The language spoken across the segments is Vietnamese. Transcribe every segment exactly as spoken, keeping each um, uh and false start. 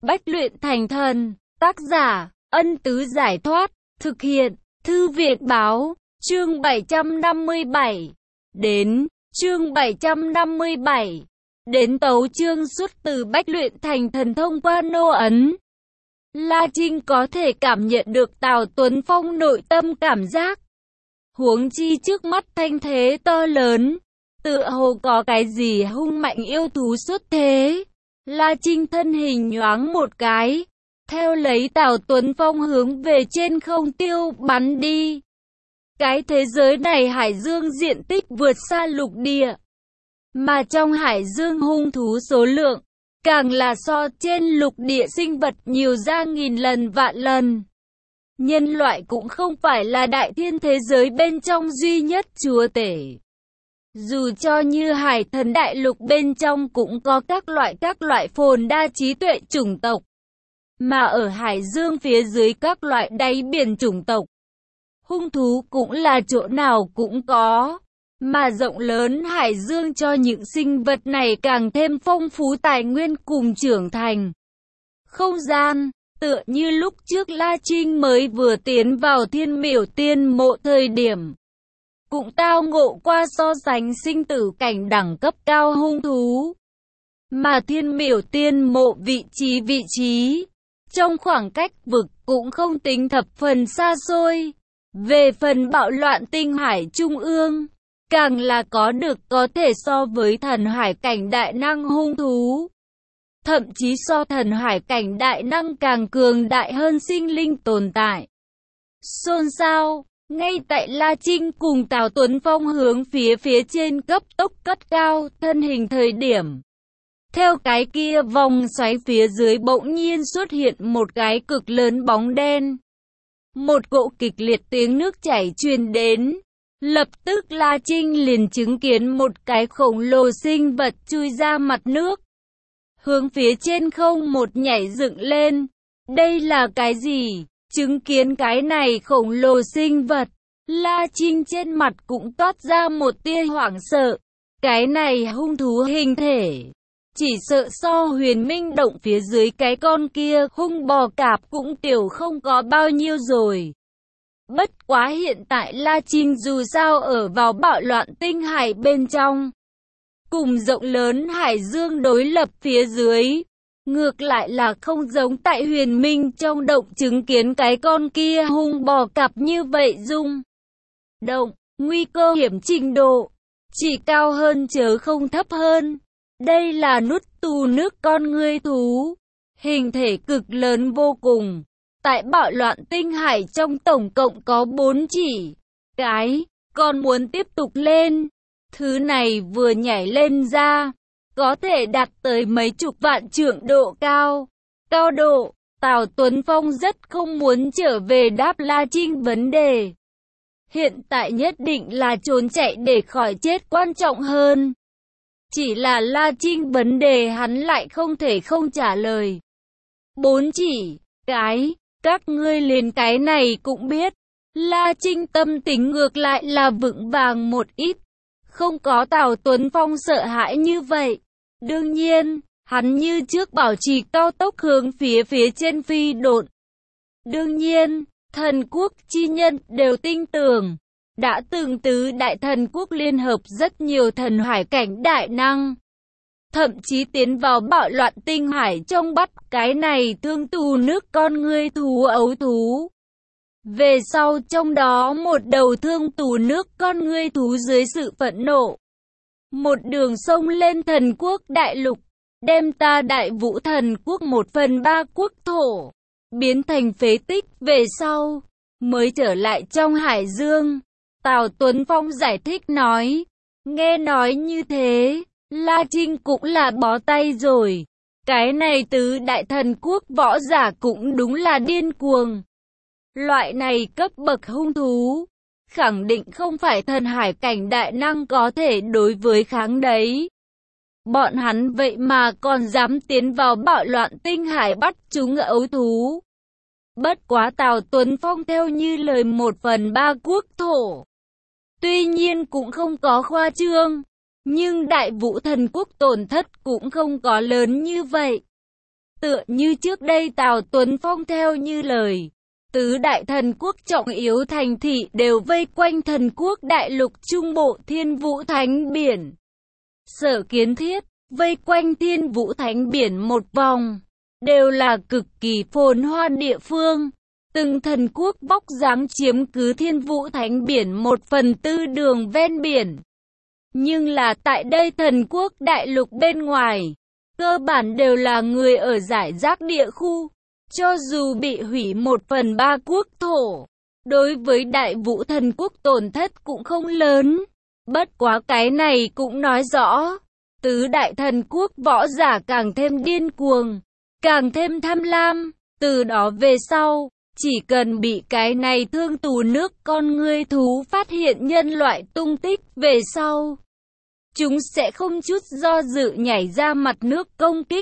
Bách luyện thành thần. Tác giả, Ân Tứ Giải Thoát. Thực hiện, Thư Việt Báo. Chương bảy trăm năm mươi bảy. Đến, chương bảy trăm năm mươi bảy. Đến tấu chương xuất từ Bách luyện thành thần thông qua nô ấn. La Trinh có thể cảm nhận được Tào Tuấn Phong nội tâm cảm giác. Huống chi trước mắt thanh thế to lớn, tựa hồ có cái gì hung mạnh yêu thú xuất thế. La Trinh thân hình nhoáng một cái, theo lấy Tào Tuấn Phong hướng về trên không tiêu bắn đi. Cái thế giới này hải dương diện tích vượt xa lục địa, mà trong hải dương hung thú số lượng càng là so trên lục địa sinh vật nhiều ra nghìn lần vạn lần. Nhân loại cũng không phải là đại thiên thế giới bên trong duy nhất chúa tể. Dù cho như hải thần đại lục bên trong cũng có các loại các loại phồn đa trí tuệ chủng tộc, mà ở hải dương phía dưới các loại đáy biển chủng tộc, hung thú cũng là chỗ nào cũng có. Mà rộng lớn hải dương cho những sinh vật này càng thêm phong phú tài nguyên cùng trưởng thành. Không gian, tựa như lúc trước La Trinh mới vừa tiến vào Thiên Miểu Tiên Mộ thời điểm, cũng tao ngộ qua so sánh sinh tử cảnh đẳng cấp cao hung thú. Mà Thiên Miểu Tiên Mộ vị trí vị trí, trong khoảng cách vực cũng không tính thập phần xa xôi. Về phần bạo loạn tinh hải trung ương, càng là có được có thể so với thần hải cảnh đại năng hung thú. Thậm chí so thần hải cảnh đại năng càng cường đại hơn sinh linh tồn tại. Xôn xao, ngay tại La Trinh cùng Tào Tuấn Phong hướng phía phía trên cấp tốc cất cao thân hình thời điểm. Theo cái kia vòng xoáy phía dưới bỗng nhiên xuất hiện một cái cực lớn bóng đen. Một cỗ kịch liệt tiếng nước chảy truyền đến. Lập tức La Trinh liền chứng kiến một cái khổng lồ sinh vật chui ra mặt nước, hướng phía trên không một nhảy dựng lên. Đây là cái gì? Chứng kiến cái này khổng lồ sinh vật, La Trinh trên mặt cũng toát ra một tia hoảng sợ. Cái này hung thú hình thể, chỉ sợ so Huyền Minh động phía dưới cái con kia hung bò cạp cũng tiểu không có bao nhiêu rồi. Bất quá hiện tại La Trinh dù sao ở vào bạo loạn tinh hải bên trong, cùng rộng lớn hải dương đối lập phía dưới, ngược lại là không giống tại Huyền Minh trong động chứng kiến cái con kia hung bò cạp như vậy rung động, nguy cơ hiểm trình độ chỉ cao hơn chớ không thấp hơn. Đây là nút tù nước con ngươi thú, hình thể cực lớn vô cùng. Tại bạo loạn tinh hải trong tổng cộng có bốn chỉ cái, còn muốn tiếp tục lên. Thứ này vừa nhảy lên ra, có thể đạt tới mấy chục vạn trượng độ cao. Cao độ, Tào Tuấn Phong rất không muốn trở về đáp La Trinh vấn đề. Hiện tại nhất định là trốn chạy để khỏi chết quan trọng hơn. Chỉ là La Trinh vấn đề hắn lại không thể không trả lời. Bốn chỉ cái, các ngươi liền cái này cũng biết. La Trinh tâm tính ngược lại là vững vàng một ít, không có Tào Tuấn Phong sợ hãi như vậy. Đương nhiên, hắn như trước bảo trì cao tốc hướng phía phía trên phi độn. Đương nhiên, thần quốc chi nhân đều tin tưởng, đã từng tứ đại thần quốc liên hợp rất nhiều thần hải cảnh đại năng, thậm chí tiến vào bạo loạn tinh hải trong bắt cái này thương tù nước con ngươi thú ấu thú. Về sau trong đó một đầu thương tù nước con ngươi thú dưới sự phẫn nộ, một đường sông lên thần quốc đại lục, đem ta đại vũ thần quốc một phần ba quốc thổ biến thành phế tích. Về sau mới trở lại trong hải dương. Tào Tuấn Phong giải thích nói. Nghe nói như thế, La Trinh cũng là bó tay rồi. Cái này tứ đại thần quốc võ giả cũng đúng là điên cuồng. Loại này cấp bậc hung thú, khẳng định không phải thần hải cảnh đại năng có thể đối với kháng đấy. Bọn hắn vậy mà còn dám tiến vào bạo loạn tinh hải bắt chúng ấu thú. Bất quá Tào Tuấn Phong theo như lời một phần ba quốc thổ. Tuy nhiên cũng không có khoa trương, nhưng đại vũ thần quốc tổn thất cũng không có lớn như vậy. Tựa như trước đây Tào Tuấn Phong theo như lời, tứ đại thần quốc trọng yếu thành thị đều vây quanh thần quốc đại lục trung bộ Thiên Vũ Thánh Biển. Sở Kiến Thiết, vây quanh Thiên Vũ Thánh Biển một vòng, đều là cực kỳ phồn hoa địa phương. Từng thần quốc bóc dáng chiếm cứ Thiên Vũ Thánh Biển một phần tư đường ven biển. Nhưng là tại đây thần quốc đại lục bên ngoài, cơ bản đều là người ở rải rác địa khu. Cho dù bị hủy một phần ba quốc thổ, đối với đại vũ thần quốc tổn thất cũng không lớn. Bất quá cái này cũng nói rõ, tứ đại thần quốc võ giả càng thêm điên cuồng, càng thêm tham lam. Từ đó về sau, chỉ cần bị cái này thương tù nước con ngươi thú phát hiện nhân loại tung tích về sau, chúng sẽ không chút do dự nhảy ra mặt nước công kích.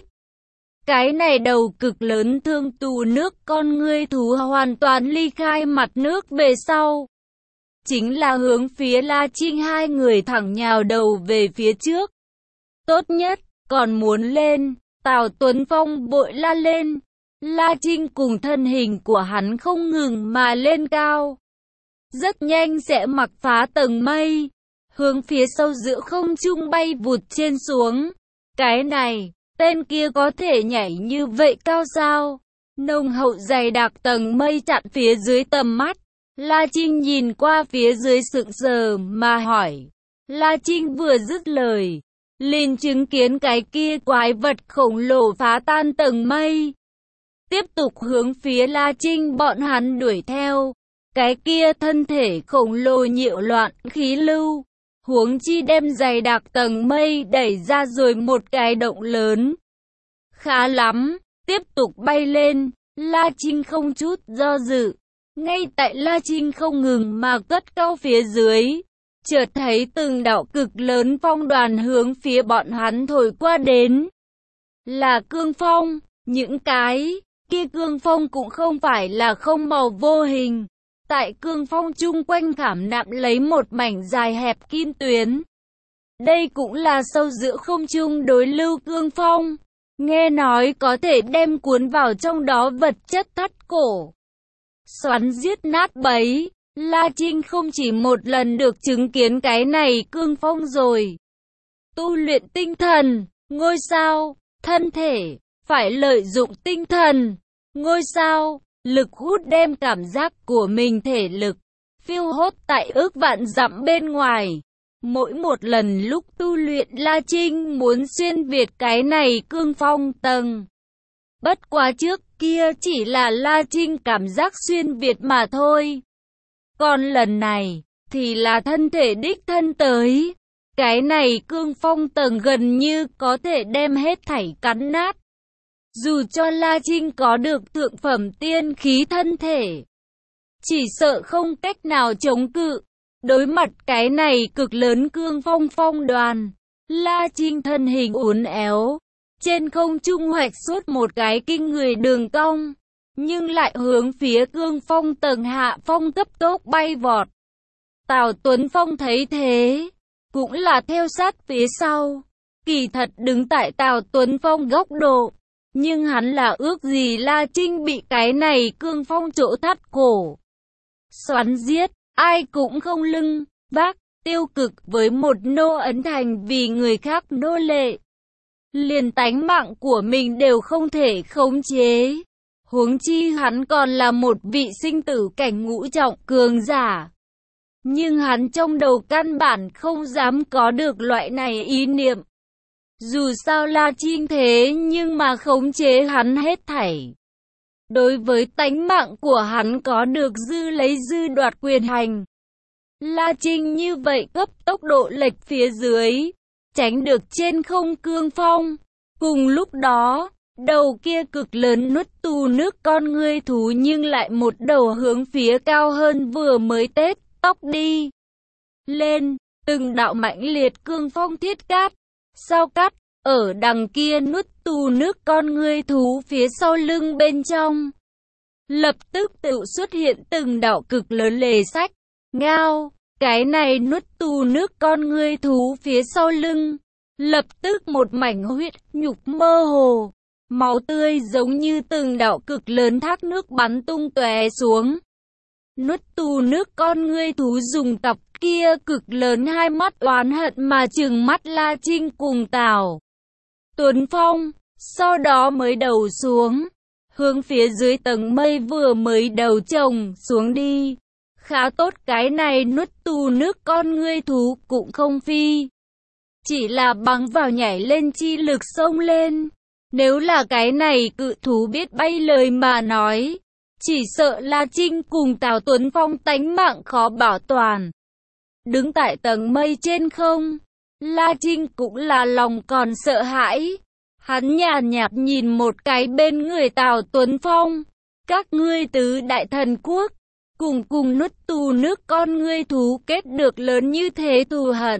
Cái này đầu cực lớn thương tù nước con ngươi thú hoàn toàn ly khai mặt nước về sau, chính là hướng phía La Trinh hai người thẳng nhào đầu về phía trước. Tốt nhất, còn muốn lên, Tào Tuấn Phong bội la lên. La Trinh cùng thân hình của hắn không ngừng mà lên cao, rất nhanh sẽ mặc phá tầng mây, hướng phía sâu giữa không trung bay vụt trên xuống. Cái này, tên kia có thể nhảy như vậy cao sao? Nồng hậu dày đặc tầng mây chặn phía dưới tầm mắt. La Trinh nhìn qua phía dưới sững sờ mà hỏi. La Trinh vừa dứt lời, liền chứng kiến cái kia quái vật khổng lồ phá tan tầng mây, tiếp tục hướng phía La Trinh bọn hắn đuổi theo. Cái kia thân thể khổng lồ nhiễu loạn khí lưu, huống chi đem dày đặc tầng mây đẩy ra rồi một cái động lớn. Khá lắm, tiếp tục bay lên. La Trinh không chút do dự, ngay tại La Trinh không ngừng mà cất cao phía dưới, chợt thấy từng đạo cực lớn phong đoàn hướng phía bọn hắn thổi qua đến. Là cương phong. Những cái kia cương phong cũng không phải là không màu vô hình. Tại cương phong chung quanh khảm nạm lấy một mảnh dài hẹp kim tuyến. Đây cũng là sâu giữa không trung đối lưu cương phong. Nghe nói có thể đem cuốn vào trong đó vật chất thắt cổ, xoắn giết nát bấy. La Trinh không chỉ một lần được chứng kiến cái này cương phong rồi. Tu luyện tinh thần, ngôi sao, thân thể, phải lợi dụng tinh thần, ngôi sao, lực hút đem cảm giác của mình thể lực, phiêu hốt tại ước vạn dặm bên ngoài. Mỗi một lần lúc tu luyện La Trinh muốn xuyên việt cái này cương phong tầng. Bất quá trước kia chỉ là La Trinh cảm giác xuyên việt mà thôi. Còn lần này, thì là thân thể đích thân tới. Cái này cương phong tầng gần như có thể đem hết thảy cắn nát. Dù cho La Trinh có được thượng phẩm tiên khí thân thể, chỉ sợ không cách nào chống cự. Đối mặt cái này cực lớn cương phong phong đoàn, La Trinh thân hình uốn éo, trên không trung hoạch suốt một cái kinh người đường cong, nhưng lại hướng phía cương phong tầng hạ phong cấp tốc bay vọt. Tào Tuấn Phong thấy thế, cũng là theo sát phía sau. Kỳ thật đứng tại Tào Tuấn Phong góc độ, nhưng hắn là ước gì La Trinh bị cái này cương phong chỗ thắt cổ, xoắn giết. Ai cũng không lưng vác tiêu cực với một nô ấn thành vì người khác nô lệ, liền tánh mạng của mình đều không thể khống chế, huống chi hắn còn là một vị sinh tử cảnh ngũ trọng cường giả. Nhưng hắn trong đầu căn bản không dám có được loại này ý niệm. Dù sao La Trinh thế nhưng mà khống chế hắn hết thảy. Đối với tánh mạng của hắn có được dư lấy dư đoạt quyền hành. La Trinh như vậy cấp tốc độ lệch phía dưới, tránh được trên không cương phong. Cùng lúc đó, đầu kia cực lớn nuốt tù nước con ngươi thú nhưng lại một đầu hướng phía cao hơn vừa mới tết tóc đi lên, từng đạo mãnh liệt cương phong thiết cát, sao cắt, ở đằng kia nuốt tù nước con ngươi thú phía sau lưng bên trong. Lập tức tự xuất hiện từng đạo cực lớn lề sách, ngao, cái này nuốt tù nước con ngươi thú phía sau lưng. Lập tức một mảnh huyết nhục mơ hồ, máu tươi giống như từng đạo cực lớn thác nước bắn tung tóe xuống. Nuốt tù nước con ngươi thú dùng cặp kia cực lớn hai mắt oán hận mà trừng mắt La Trinh cùng Tào Tuấn Phong, sau đó mới đầu xuống, hướng phía dưới tầng mây vừa mới đầu chồng xuống đi. Khá tốt, cái này nuốt tù nước con ngươi thú cũng không phi, chỉ là bằng vào nhảy lên chi lực xông lên. Nếu là cái này cự thú biết bay lời mà nói, chỉ sợ La Trinh cùng Tào Tuấn Phong tánh mạng khó bảo toàn. Đứng tại tầng mây trên không, La Trinh cũng là lòng còn sợ hãi. Hắn nhàn nhạt nhìn một cái bên người Tào Tuấn Phong. Các ngươi tứ đại thần quốc, cùng cùng nuốt tù nước con ngươi thú kết được lớn như thế thù hận.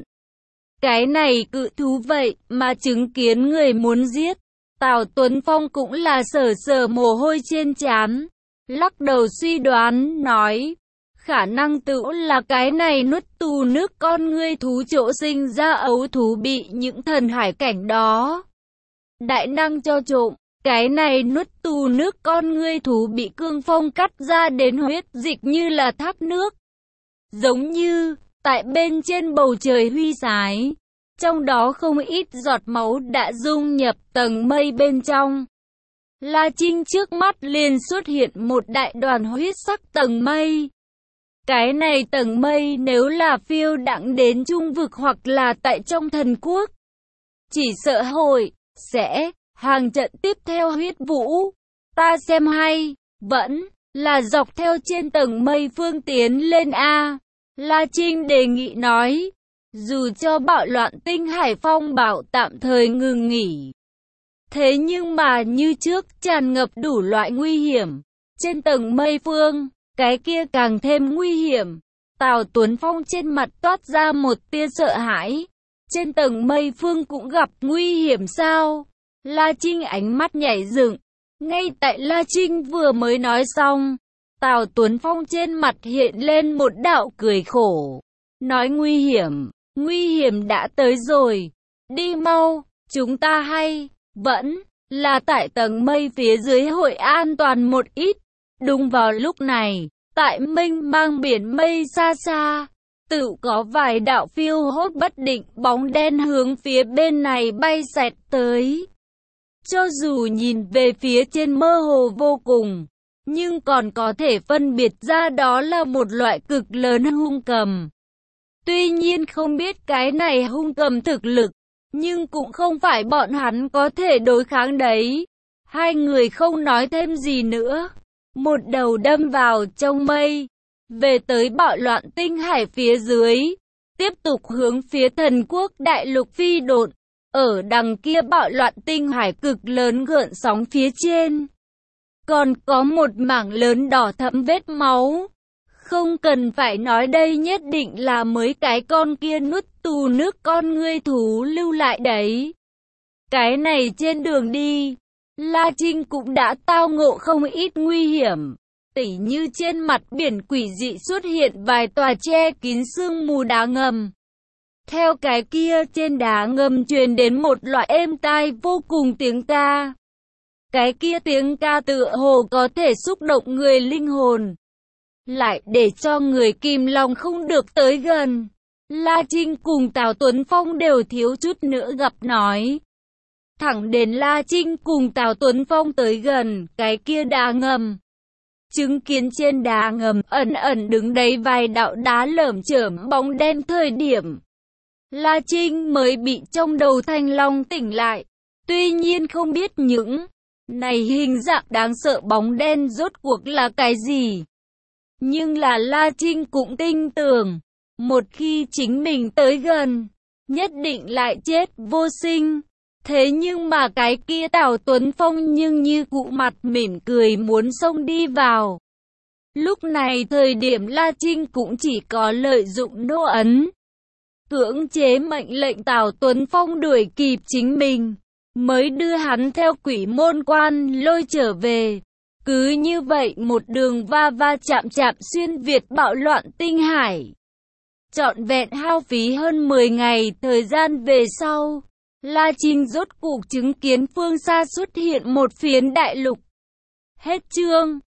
Cái này cự thú vậy mà chứng kiến người muốn giết. Tào Tuấn Phong cũng là sờ sờ mồ hôi trên trán, lắc đầu suy đoán, nói, khả năng tự là cái này nuốt tù nước con ngươi thú chỗ sinh ra ấu thú bị những thần hải cảnh đó đại năng cho trộm. Cái này nuốt tù nước con ngươi thú bị cương phong cắt ra đến huyết dịch như là thác nước, giống như tại bên trên bầu trời huy sái. Trong đó không ít giọt máu đã dung nhập tầng mây bên trong. La Trinh trước mắt liền xuất hiện một đại đoàn huyết sắc tầng mây. Cái này tầng mây nếu là phiêu đãng đến trung vực hoặc là tại trong thần quốc, chỉ sợ hội sẽ hàng trận tiếp theo huyết vũ. Ta xem hay, vẫn là dọc theo trên tầng mây phương tiến lên a. La Trinh đề nghị nói. Dù cho bạo loạn tinh hải phong bạo tạm thời ngừng nghỉ, thế nhưng mà như trước tràn ngập đủ loại nguy hiểm. Trên tầng mây phương, cái kia càng thêm nguy hiểm. Tào Tuấn Phong trên mặt toát ra một tia sợ hãi. Trên tầng mây phương cũng gặp nguy hiểm sao? La Trinh ánh mắt nhảy dựng. Ngay tại La Trinh vừa mới nói xong, Tào Tuấn Phong trên mặt hiện lên một đạo cười khổ. Nói nguy hiểm. Nguy hiểm đã tới rồi, đi mau, chúng ta hay, vẫn là tại tầng mây phía dưới hội an toàn một ít. Đúng vào lúc này, tại mênh mang biển mây xa xa, tự có vài đạo phiêu hốt bất định bóng đen hướng phía bên này bay xẹt tới. Cho dù nhìn về phía trên mơ hồ vô cùng, nhưng còn có thể phân biệt ra đó là một loại cực lớn hung cầm. Tuy nhiên không biết cái này hung cầm thực lực, nhưng cũng không phải bọn hắn có thể đối kháng đấy. Hai người không nói thêm gì nữa, một đầu đâm vào trong mây, về tới bạo loạn tinh hải phía dưới, tiếp tục hướng phía thần quốc đại lục phi độn. Ở đằng kia bạo loạn tinh hải cực lớn gợn sóng phía trên, còn có một mảng lớn đỏ thẫm vết máu. Không cần phải nói, đây nhất định là mới cái con kia nuốt tù nước con ngươi thú lưu lại đấy. Cái này trên đường đi, La Trinh cũng đã tao ngộ không ít nguy hiểm. Tỉ như trên mặt biển quỷ dị xuất hiện vài tòa che kín sương mù đá ngầm. Theo cái kia trên đá ngầm truyền đến một loại êm tai vô cùng tiếng ca. Cái kia tiếng ca tựa hồ có thể xúc động người linh hồn, lại để cho người kìm lòng không được tới gần. La Trinh cùng Tào Tuấn Phong đều thiếu chút nữa gặp nói. Thẳng đến La Trinh cùng Tào Tuấn Phong tới gần cái kia đá ngầm, chứng kiến trên đá ngầm ẩn ẩn đứng đấy vài đạo đá lởm chởm bóng đen thời điểm, La Trinh mới bị trong đầu thanh long tỉnh lại. Tuy nhiên không biết những này hình dạng đáng sợ bóng đen rốt cuộc là cái gì, nhưng là La Trinh cũng tin tưởng, một khi chính mình tới gần, nhất định lại chết vô sinh. Thế nhưng mà cái kia Tào Tuấn Phong nhưng như cụ mặt mỉm cười muốn xông đi vào. Lúc này thời điểm La Trinh cũng chỉ có lợi dụng nô ấn, cưỡng chế mệnh lệnh Tào Tuấn Phong đuổi kịp chính mình, mới đưa hắn theo quỷ môn quan lôi trở về. Cứ như vậy một đường va va chạm chạm xuyên việt bạo loạn tinh hải. Trọn vẹn hao phí hơn mười ngày thời gian về sau, La Trinh rốt cuộc chứng kiến phương xa xuất hiện một phiến đại lục. Hết chương.